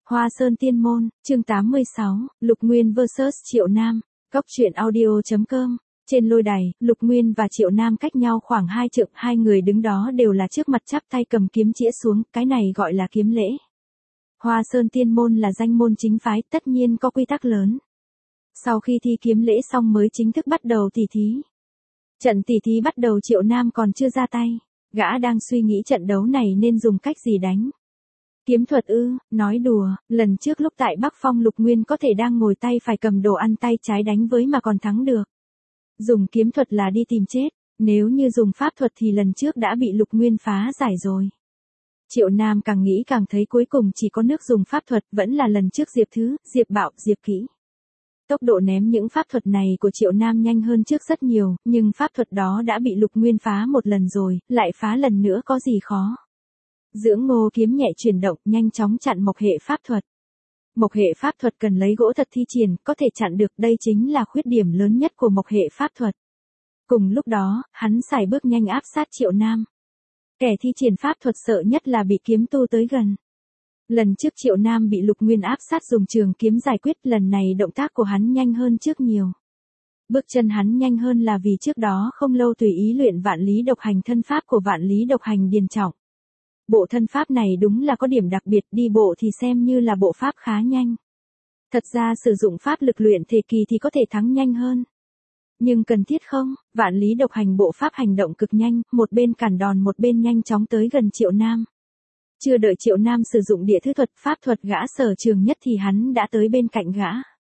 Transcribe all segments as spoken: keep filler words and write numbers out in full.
Hoa Sơn Tiên Môn, chương tám mươi sáu, Lục Nguyên versus Triệu Nam, Cóc truyện audio chấm com. Trên lôi đài, Lục Nguyên và Triệu Nam cách nhau khoảng hai trượng, hai người đứng đó đều là trước mặt chắp tay cầm kiếm chĩa xuống, cái này gọi là kiếm lễ. Hoa Sơn Tiên Môn là danh môn chính phái, tất nhiên có quy tắc lớn. Sau khi thi kiếm lễ xong mới chính thức bắt đầu tỉ thí. Trận tỉ thí bắt đầu, Triệu Nam còn chưa ra tay, gã đang suy nghĩ trận đấu này nên dùng cách gì đánh. Kiếm thuật ư, nói đùa, lần trước lúc tại Bắc Phong Lục Nguyên có thể đang ngồi tay phải cầm đồ ăn tay trái đánh với mà còn thắng được. Dùng kiếm thuật là đi tìm chết, nếu như dùng pháp thuật thì lần trước đã bị Lục Nguyên phá giải rồi. Triệu Nam càng nghĩ càng thấy cuối cùng chỉ có nước dùng pháp thuật, vẫn là lần trước Diệp Thứ, Diệp Bạo, Diệp Kỹ. Tốc độ ném những pháp thuật này của Triệu Nam nhanh hơn trước rất nhiều, nhưng pháp thuật đó đã bị Lục Nguyên phá một lần rồi, lại phá lần nữa có gì khó. Dưỡng Ngô kiếm nhẹ chuyển động, nhanh chóng chặn mộc hệ pháp thuật. Mộc hệ pháp thuật cần lấy gỗ thật thi triển, có thể chặn được, đây chính là khuyết điểm lớn nhất của mộc hệ pháp thuật. Cùng lúc đó, hắn xài bước nhanh áp sát Triệu Nam. Kẻ thi triển pháp thuật sợ nhất là bị kiếm tu tới gần. Lần trước Triệu Nam bị Lục Nguyên áp sát dùng trường kiếm giải quyết, lần này động tác của hắn nhanh hơn trước nhiều. Bước chân hắn nhanh hơn là vì trước đó không lâu tùy ý luyện vạn lý độc hành thân pháp của vạn lý độc hành điền trọng. Bộ thân pháp này đúng là có điểm đặc biệt, đi bộ thì xem như là bộ pháp khá nhanh. Thật ra sử dụng pháp lực luyện thể kỳ thì có thể thắng nhanh hơn. Nhưng cần thiết không, vạn lý độc hành bộ pháp hành động cực nhanh, một bên cản đòn một bên nhanh chóng tới gần Triệu Nam. Chưa đợi Triệu Nam sử dụng địa thứ thuật, pháp thuật gã sở trường nhất thì hắn đã tới bên cạnh gã.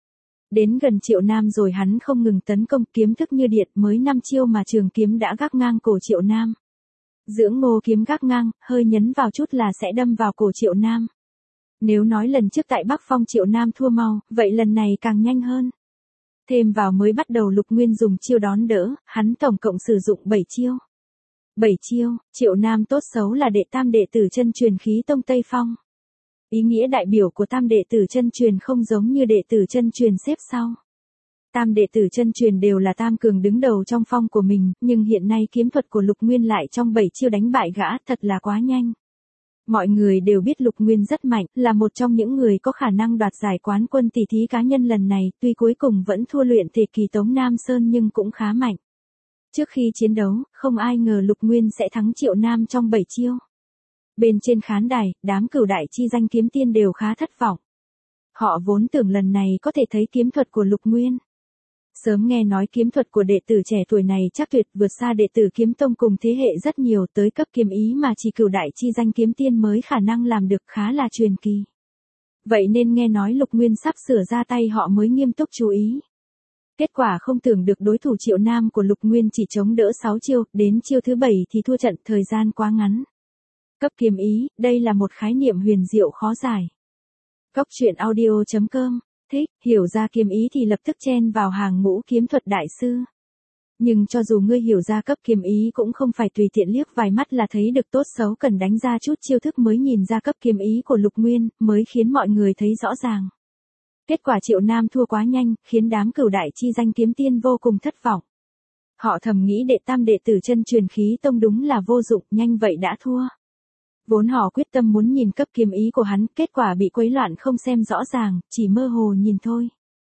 Đến gần Triệu Nam rồi hắn không ngừng tấn công, kiếm thức như điện, mới năm chiêu mà trường kiếm đã gác ngang cổ Triệu Nam. Dưỡng Ngô kiếm gác ngang, hơi nhấn vào chút là sẽ đâm vào cổ Triệu Nam. Nếu nói lần trước tại Bắc Phong Triệu Nam thua mau, vậy lần này càng nhanh hơn. Thêm vào mới bắt đầu Lục Nguyên dùng chiêu đón đỡ, hắn tổng cộng sử dụng bảy chiêu. bảy chiêu, Triệu Nam tốt xấu là đệ tam đệ tử chân truyền khí tông Tây Phong. Ý nghĩa đại biểu của tam đệ tử chân truyền không giống như đệ tử chân truyền xếp sau. Tam đệ tử chân truyền đều là tam cường đứng đầu trong phong của mình, nhưng hiện nay kiếm thuật của Lục Nguyên lại trong bảy chiêu đánh bại gã, thật là quá nhanh. Mọi người đều biết Lục Nguyên rất mạnh, là một trong những người có khả năng đoạt giải quán quân tỷ thí cá nhân lần này, tuy cuối cùng vẫn thua luyện thể kỳ Tống Nam Sơn nhưng cũng khá mạnh. Trước khi chiến đấu, không ai ngờ Lục Nguyên sẽ thắng Triệu Nam trong bảy chiêu. Bên trên khán đài, đám cửu đại chi danh kiếm tiên đều khá thất vọng. Họ vốn tưởng lần này có thể thấy kiếm thuật của Lục Nguyên. Sớm nghe nói kiếm thuật của đệ tử trẻ tuổi này chắc tuyệt vượt xa đệ tử kiếm tông cùng thế hệ rất nhiều, tới cấp kiếm ý mà chỉ cửu đại chi danh kiếm tiên mới khả năng làm được, khá là truyền kỳ. Vậy nên nghe nói Lục Nguyên sắp sửa ra tay họ mới nghiêm túc chú ý. Kết quả không tưởng được đối thủ Triệu Nam của Lục Nguyên chỉ chống đỡ sáu chiêu, đến chiêu thứ bảy thì thua trận, thời gian quá ngắn. Cấp kiếm ý, đây là một khái niệm huyền diệu khó giải. Cóc truyện audio chấm com. Thích, hiểu ra kiếm ý thì lập tức chen vào hàng ngũ kiếm thuật đại sư. Nhưng cho dù ngươi hiểu ra cấp kiếm ý cũng không phải tùy tiện liếc vài mắt là thấy được, tốt xấu cần đánh ra chút chiêu thức mới nhìn ra cấp kiếm ý của Lục Nguyên, mới khiến mọi người thấy rõ ràng. Kết quả Triệu Nam thua quá nhanh, khiến đám cửu đại chi danh kiếm tiên vô cùng thất vọng. Họ thầm nghĩ đệ tam đệ tử chân truyền khí tông đúng là vô dụng, nhanh vậy đã thua. Vốn họ quyết tâm muốn nhìn cấp kiếm ý của hắn, kết quả bị quấy loạn không xem rõ ràng, chỉ mơ hồ nhìn thôi.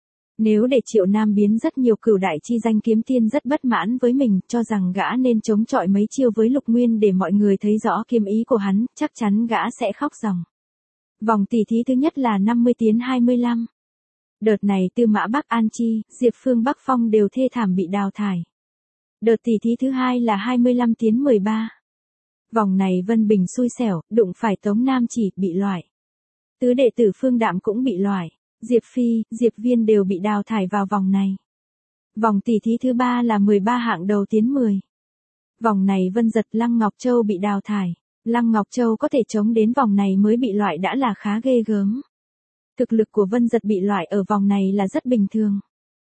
Nếu để Triệu Nam biến, rất nhiều cửu đại chi danh kiếm tiên rất bất mãn với mình, cho rằng gã nên chống chọi mấy chiêu với Lục Nguyên để mọi người thấy rõ kiếm ý của hắn, chắc chắn gã sẽ khóc ròng. Vòng tỷ thí thứ nhất là năm mươi tiến hai mươi lăm. Đợt này Tư Mã Bắc An Chi, Diệp Phương Bắc Phong đều thê thảm bị đào thải. Đợt tỷ thí thứ hai là hai mươi lăm tiến mười ba. Vòng này Vân Bình xui xẻo, đụng phải Tống Nam Chỉ, bị loại. Tứ đệ tử Phương Đạm cũng bị loại. Diệp Phi, Diệp Viên đều bị đào thải vào vòng này. Vòng tỷ thí thứ ba là mười ba hạng đầu tiến mười. Vòng này Vân Giật, Lăng Ngọc Châu bị đào thải. Lăng Ngọc Châu có thể chống đến vòng này mới bị loại đã là khá ghê gớm. Thực lực của Vân Giật bị loại ở vòng này là rất bình thường.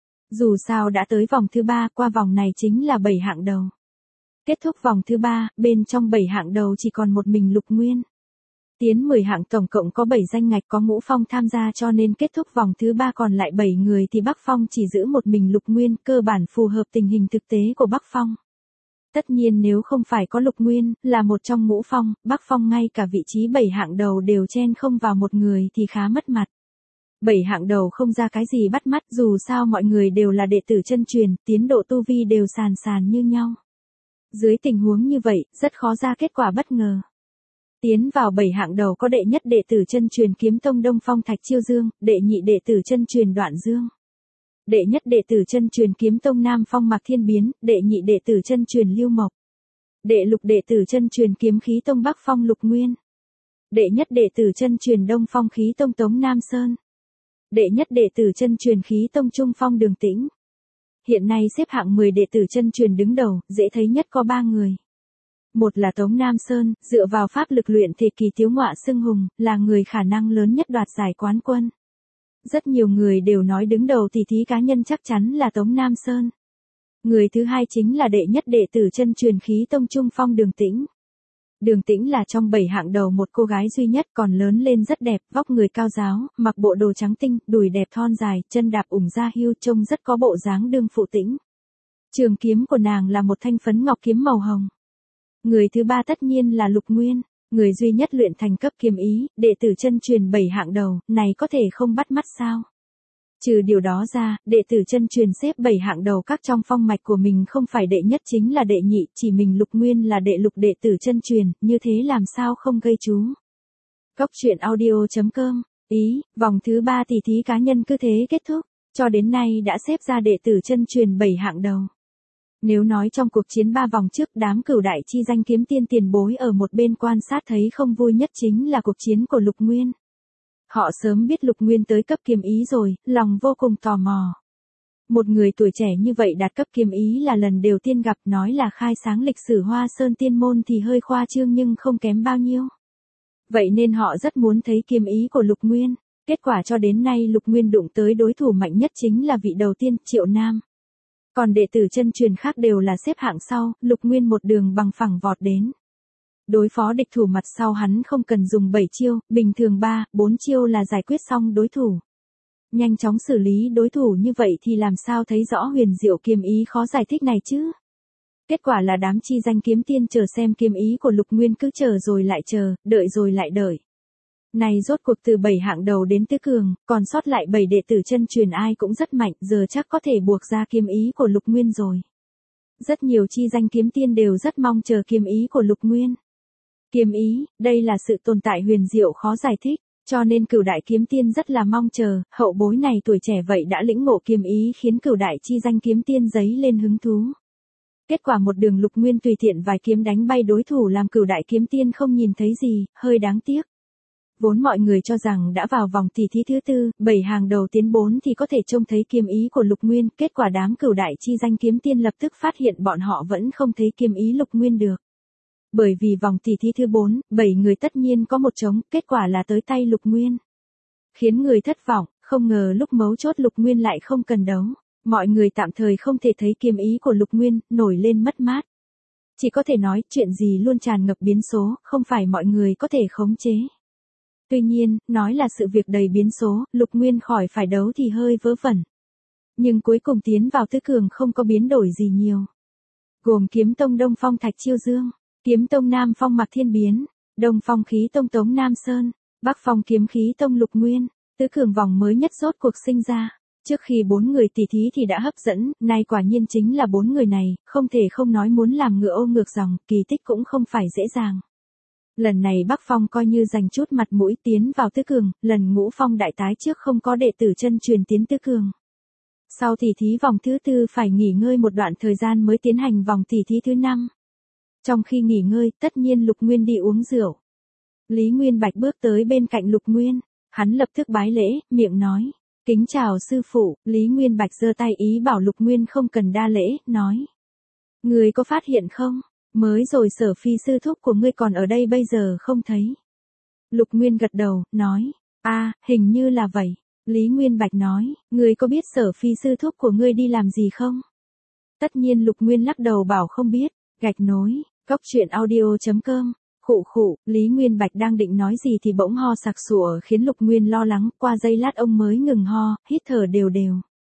Dù sao đã tới vòng thứ ba, qua vòng này chính là bảy hạng đầu. Kết thúc vòng thứ ba, bên trong bảy hạng đầu chỉ còn một mình Lục Nguyên. Tiến mười hạng tổng cộng có bảy danh ngạch, có Ngũ Phong tham gia cho nên kết thúc vòng thứ ba còn lại bảy người thì Bắc Phong chỉ giữ một mình Lục Nguyên, cơ bản phù hợp tình hình thực tế của Bắc Phong. Tất nhiên nếu không phải có Lục Nguyên, là một trong ngũ phong, Bắc phong ngay cả vị trí bảy hạng đầu đều chen không vào một người thì khá mất mặt. Bảy hạng đầu không ra cái gì bắt mắt, dù sao mọi người đều là đệ tử chân truyền, tiến độ tu vi đều sàn sàn như nhau. Dưới tình huống như vậy, rất khó ra kết quả bất ngờ. Tiến vào bảy hạng đầu có đệ nhất đệ tử chân truyền Kiếm Tông Đông Phong Thạch Chiêu Dương, đệ nhị đệ tử chân truyền Đoạn Dương. Đệ nhất đệ tử chân truyền Kiếm Tông Nam Phong Mạc Thiên Biến, đệ nhị đệ tử chân truyền Lưu Mộc. Đệ lục đệ tử chân truyền Kiếm Khí Tông Bắc Phong Lục Nguyên. Đệ nhất đệ tử chân truyền Đông Phong Khí Tông Tống Nam Sơn. Đệ nhất đệ tử chân truyền Khí Tông Trung Phong Đường Tĩnh. Hiện nay xếp hạng mười đệ tử chân truyền đứng đầu, dễ thấy nhất có ba người. Một là Tống Nam Sơn, dựa vào pháp lực luyện thể kỳ tiếu ngọa xưng hùng, là người khả năng lớn nhất đoạt giải quán quân. Rất nhiều người đều nói đứng đầu tỷ thí cá nhân chắc chắn là Tống Nam Sơn. Người thứ hai chính là đệ nhất đệ tử chân truyền Khí Tông Trung Phong Đường Tĩnh. Đường Tĩnh là trong bảy hạng đầu một cô gái duy nhất, còn lớn lên rất đẹp, vóc người cao ráo, mặc bộ đồ trắng tinh, đùi đẹp thon dài, chân đạp ủng da hưu, trông rất có bộ dáng đương phụ tĩnh. Trường kiếm của nàng là một thanh phấn ngọc kiếm màu hồng. Người thứ ba tất nhiên là Lục Nguyên, người duy nhất luyện thành cấp kiếm ý, đệ tử chân truyền bảy hạng đầu, này có thể không bắt mắt sao? Trừ điều đó ra, đệ tử chân truyền xếp bảy hạng đầu các trong phong mạch của mình không phải đệ nhất chính là đệ nhị, chỉ mình Lục Nguyên là đệ lục đệ tử chân truyền, như thế làm sao không gây chú. Góc truyện audio chấm com, ý, vòng thứ ba tỷ thí cá nhân cứ thế kết thúc, cho đến nay đã xếp ra đệ tử chân truyền bảy hạng đầu. Nếu nói trong cuộc chiến ba vòng trước đám cửu đại chi danh kiếm tiên tiền bối ở một bên quan sát thấy không vui nhất chính là cuộc chiến của Lục Nguyên. Họ sớm biết Lục Nguyên tới cấp kiếm ý rồi, lòng vô cùng tò mò. Một người tuổi trẻ như vậy đạt cấp kiếm ý là lần đầu tiên gặp, nói là khai sáng lịch sử Hoa Sơn tiên môn thì hơi khoa trương nhưng không kém bao nhiêu. Vậy nên họ rất muốn thấy kiếm ý của Lục Nguyên. Kết quả cho đến nay Lục Nguyên đụng tới đối thủ mạnh nhất chính là vị đầu tiên, Triệu Nam. Còn đệ tử chân truyền khác đều là xếp hạng sau, Lục Nguyên một đường bằng phẳng vọt đến. Đối phó địch thủ mặt sau hắn không cần dùng bảy chiêu, bình thường ba, bốn chiêu là giải quyết xong đối thủ. Nhanh chóng xử lý đối thủ như vậy thì làm sao thấy rõ huyền diệu kiếm ý khó giải thích này chứ? Kết quả là đám chi danh kiếm tiên chờ xem kiếm ý của Lục Nguyên cứ chờ rồi lại chờ, đợi rồi lại đợi. Này rốt cuộc từ bảy hạng đầu đến tứ cường, còn sót lại bảy đệ tử chân truyền ai cũng rất mạnh, giờ chắc có thể buộc ra kiếm ý của Lục Nguyên rồi. Rất nhiều chi danh kiếm tiên đều rất mong chờ kiếm ý của Lục Nguyên. Kiếm ý, đây là sự tồn tại huyền diệu khó giải thích, cho nên cửu đại kiếm tiên rất là mong chờ, hậu bối này tuổi trẻ vậy đã lĩnh ngộ kiếm ý khiến cửu đại chi danh kiếm tiên giấy lên hứng thú. Kết quả một đường Lục Nguyên tùy tiện vài kiếm đánh bay đối thủ làm cửu đại kiếm tiên không nhìn thấy gì, hơi đáng tiếc. Vốn mọi người cho rằng đã vào vòng tỷ thí thứ tư, bảy hàng đầu tiến bốn thì có thể trông thấy kiếm ý của Lục Nguyên, kết quả đám cửu đại chi danh kiếm tiên lập tức phát hiện bọn họ vẫn không thấy kiếm ý Lục Nguyên được. Bởi vì vòng tỷ thí thứ bốn, bảy người tất nhiên có một trống, kết quả là tới tay Lục Nguyên. Khiến người thất vọng, không ngờ lúc mấu chốt Lục Nguyên lại không cần đấu. Mọi người tạm thời không thể thấy kiếm ý của Lục Nguyên, nổi lên mất mát. Chỉ có thể nói chuyện gì luôn tràn ngập biến số, không phải mọi người có thể khống chế. Tuy nhiên, nói là sự việc đầy biến số, Lục Nguyên khỏi phải đấu thì hơi vớ vẩn. Nhưng cuối cùng tiến vào tứ cường không có biến đổi gì nhiều. Gồm Kiếm Tông Đông Phong Thạch Chiêu Dương, Kiếm Tông Nam Phong Mạc Thiên Biến, Đông Phong Khí Tông Tống Nam Sơn, Bắc Phong Kiếm Khí Tông Lục Nguyên, tứ cường vòng mới nhất rốt cuộc sinh ra. Trước khi bốn người tỷ thí thì đã hấp dẫn, nay quả nhiên chính là bốn người này, không thể không nói muốn làm ngựa ô ngược dòng, kỳ tích cũng không phải dễ dàng. Lần này Bắc Phong coi như dành chút mặt mũi tiến vào tứ cường, lần Ngũ Phong đại tái trước không có đệ tử chân truyền tiến tứ cường. Sau tỷ thí vòng thứ tư phải nghỉ ngơi một đoạn thời gian mới tiến hành vòng tỷ thí thứ năm. Trong khi nghỉ ngơi, tất nhiên Lục Nguyên đi uống rượu. Lý Nguyên Bạch bước tới bên cạnh Lục Nguyên, hắn lập tức bái lễ, miệng nói, kính chào sư phụ. Lý Nguyên Bạch giơ tay ý bảo Lục Nguyên không cần đa lễ, nói, người có phát hiện không? Mới rồi Sở Phi sư thúc của ngươi còn ở đây bây giờ không thấy. Lục Nguyên gật đầu, nói, a, hình như là vậy. Lý Nguyên Bạch nói, ngươi có biết Sở Phi sư thúc của ngươi đi làm gì không? Tất nhiên Lục Nguyên lắc đầu bảo không biết, gạch nối, góc truyện audio chấm com. Khụ khụ, Lý Nguyên Bạch đang định nói gì thì bỗng ho sặc sụa khiến Lục Nguyên lo lắng, qua giây lát ông mới ngừng ho, hít thở đều đều.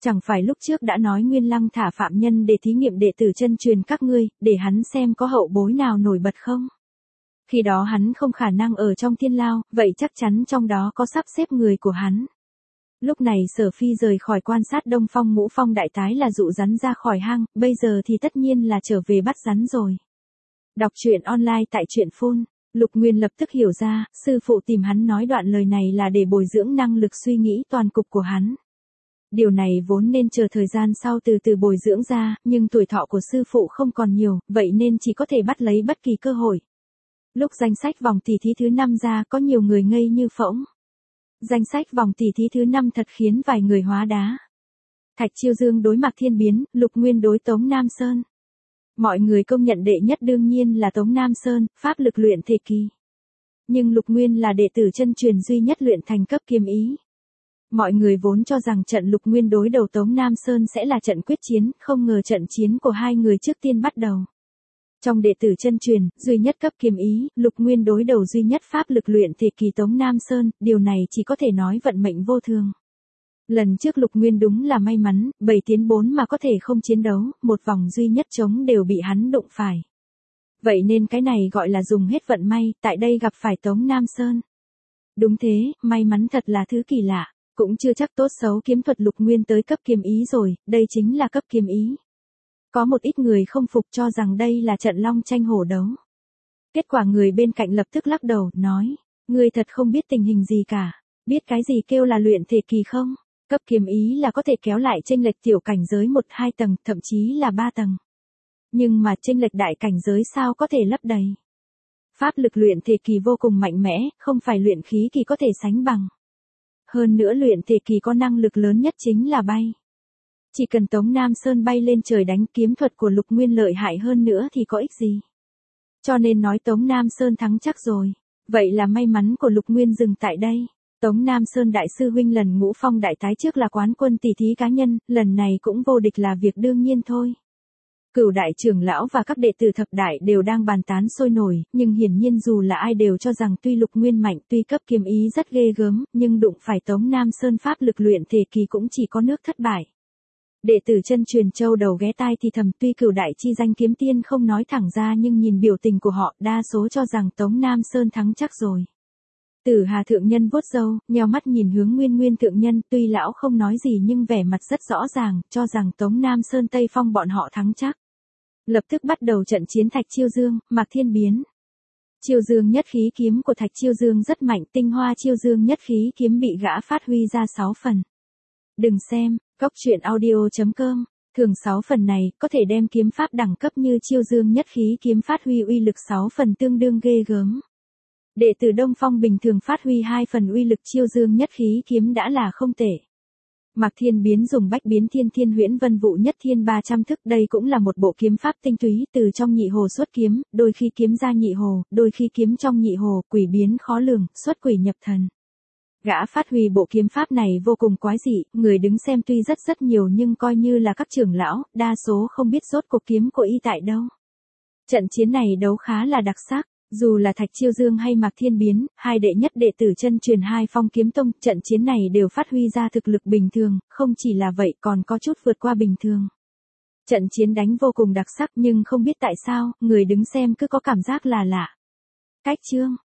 Chẳng phải lúc trước đã nói Nguyên Lăng thả phạm nhân để thí nghiệm đệ tử chân truyền các ngươi, để hắn xem có hậu bối nào nổi bật không? Khi đó hắn không khả năng ở trong thiên lao, vậy chắc chắn trong đó có sắp xếp người của hắn. Lúc này Sở Phi rời khỏi quan sát Đông Phong Ngũ Phong đại tái là dụ rắn ra khỏi hang, bây giờ thì tất nhiên là trở về bắt rắn rồi. Đọc truyện online tại truyện phun, Lục Nguyên lập tức hiểu ra, sư phụ tìm hắn nói đoạn lời này là để bồi dưỡng năng lực suy nghĩ toàn cục của hắn. Điều này vốn nên chờ thời gian sau từ từ bồi dưỡng ra, nhưng tuổi thọ của sư phụ không còn nhiều, vậy nên chỉ có thể bắt lấy bất kỳ cơ hội. Lúc danh sách vòng tỷ thí thứ năm ra có nhiều người ngây như phỗng. Danh sách vòng tỷ thí thứ năm thật khiến vài người hóa đá. Thạch Chiêu Dương đối Mạc Thiên Biến, Lục Nguyên đối Tống Nam Sơn. Mọi người công nhận đệ nhất đương nhiên là Tống Nam Sơn, pháp lực luyện thể kỳ. Nhưng Lục Nguyên là đệ tử chân truyền duy nhất luyện thành cấp kiếm ý. Mọi người vốn cho rằng trận Lục Nguyên đối đầu Tống Nam Sơn sẽ là trận quyết chiến, không ngờ trận chiến của hai người trước tiên bắt đầu. Trong đệ tử chân truyền, duy nhất cấp kiếm ý, Lục Nguyên đối đầu duy nhất pháp lực luyện thể kỳ Tống Nam Sơn, điều này chỉ có thể nói vận mệnh vô thường. Lần trước Lục Nguyên đúng là may mắn, bảy tiến bốn mà có thể không chiến đấu, một vòng duy nhất chống đều bị hắn đụng phải. Vậy nên cái này gọi là dùng hết vận may, tại đây gặp phải Tống Nam Sơn. Đúng thế, may mắn thật là thứ kỳ lạ, cũng chưa chắc tốt xấu kiếm thuật Lục Nguyên tới cấp kiếm ý rồi, đây chính là cấp kiếm ý. Có một ít người không phục cho rằng đây là trận long tranh hổ đấu. Kết quả người bên cạnh lập tức lắc đầu, nói, ngươi thật không biết tình hình gì cả, biết cái gì kêu là luyện thể kỳ không? Cấp kiếm ý là có thể kéo lại chênh lệch tiểu cảnh giới một hai tầng, thậm chí là ba tầng. Nhưng mà chênh lệch đại cảnh giới sao có thể lấp đầy? Pháp lực luyện thể kỳ vô cùng mạnh mẽ, không phải luyện khí kỳ có thể sánh bằng. Hơn nữa luyện thể kỳ có năng lực lớn nhất chính là bay. Chỉ cần Tống Nam Sơn bay lên trời đánh kiếm thuật của Lục Nguyên lợi hại hơn nữa thì có ích gì? Cho nên nói Tống Nam Sơn thắng chắc rồi. Vậy là may mắn của Lục Nguyên dừng tại đây. Tống Nam Sơn đại sư huynh lần Ngũ Phong đại tái trước là quán quân tỷ thí cá nhân, lần này cũng vô địch là việc đương nhiên thôi. Cửu đại trưởng lão và các đệ tử thập đại đều đang bàn tán sôi nổi, nhưng hiển nhiên dù là ai đều cho rằng tuy Lục Nguyên mạnh, tuy cấp kiếm ý rất ghê gớm, nhưng đụng phải Tống Nam Sơn pháp lực luyện thể kỳ cũng chỉ có nước thất bại. Đệ tử chân truyền châu đầu ghé tai thì thầm, tuy cửu đại chi danh kiếm tiên không nói thẳng ra nhưng nhìn biểu tình của họ đa số cho rằng Tống Nam Sơn thắng chắc rồi. Tử Hà thượng nhân vuốt râu, nheo mắt nhìn hướng Nguyên Nguyên thượng nhân, tuy lão không nói gì nhưng vẻ mặt rất rõ ràng, cho rằng Tống Nam Sơn Tây Phong bọn họ thắng chắc. Lập tức bắt đầu trận chiến Thạch Chiêu Dương, Mạc Thiên Biến. Chiêu Dương nhất khí kiếm của Thạch Chiêu Dương rất mạnh, tinh hoa Chiêu Dương nhất khí kiếm bị gã phát huy ra sáu phần. Đừng xem, góc truyện audio chấm com, thường sáu phần này có thể đem kiếm pháp đẳng cấp như Chiêu Dương nhất khí kiếm phát huy uy lực sáu phần tương đương ghê gớm. Đệ tử Đông Phong bình thường phát huy hai phần uy lực Chiêu Dương nhất khí kiếm đã là không tệ. Mạc Thiên Biến dùng bách biến thiên thiên huyễn vân vụ nhất thiên ba trăm thức, đây cũng là một bộ kiếm pháp tinh túy, từ trong nhị hồ xuất kiếm, đôi khi kiếm ra nhị hồ, đôi khi kiếm trong nhị hồ, quỷ biến khó lường, xuất quỷ nhập thần. Gã phát huy bộ kiếm pháp này vô cùng quái dị, người đứng xem tuy rất rất nhiều nhưng coi như là các trưởng lão, đa số không biết rốt cuộc kiếm của y tại đâu. Trận chiến này đấu khá là đặc sắc. Dù là Thạch Chiêu Dương hay Mạc Thiên Biến, hai đệ nhất đệ tử chân truyền hai Phong Kiếm Tông, trận chiến này đều phát huy ra thực lực bình thường, không chỉ là vậy còn có chút vượt qua bình thường. Trận chiến đánh vô cùng đặc sắc nhưng không biết tại sao, người đứng xem cứ có cảm giác là lạ. Cách chương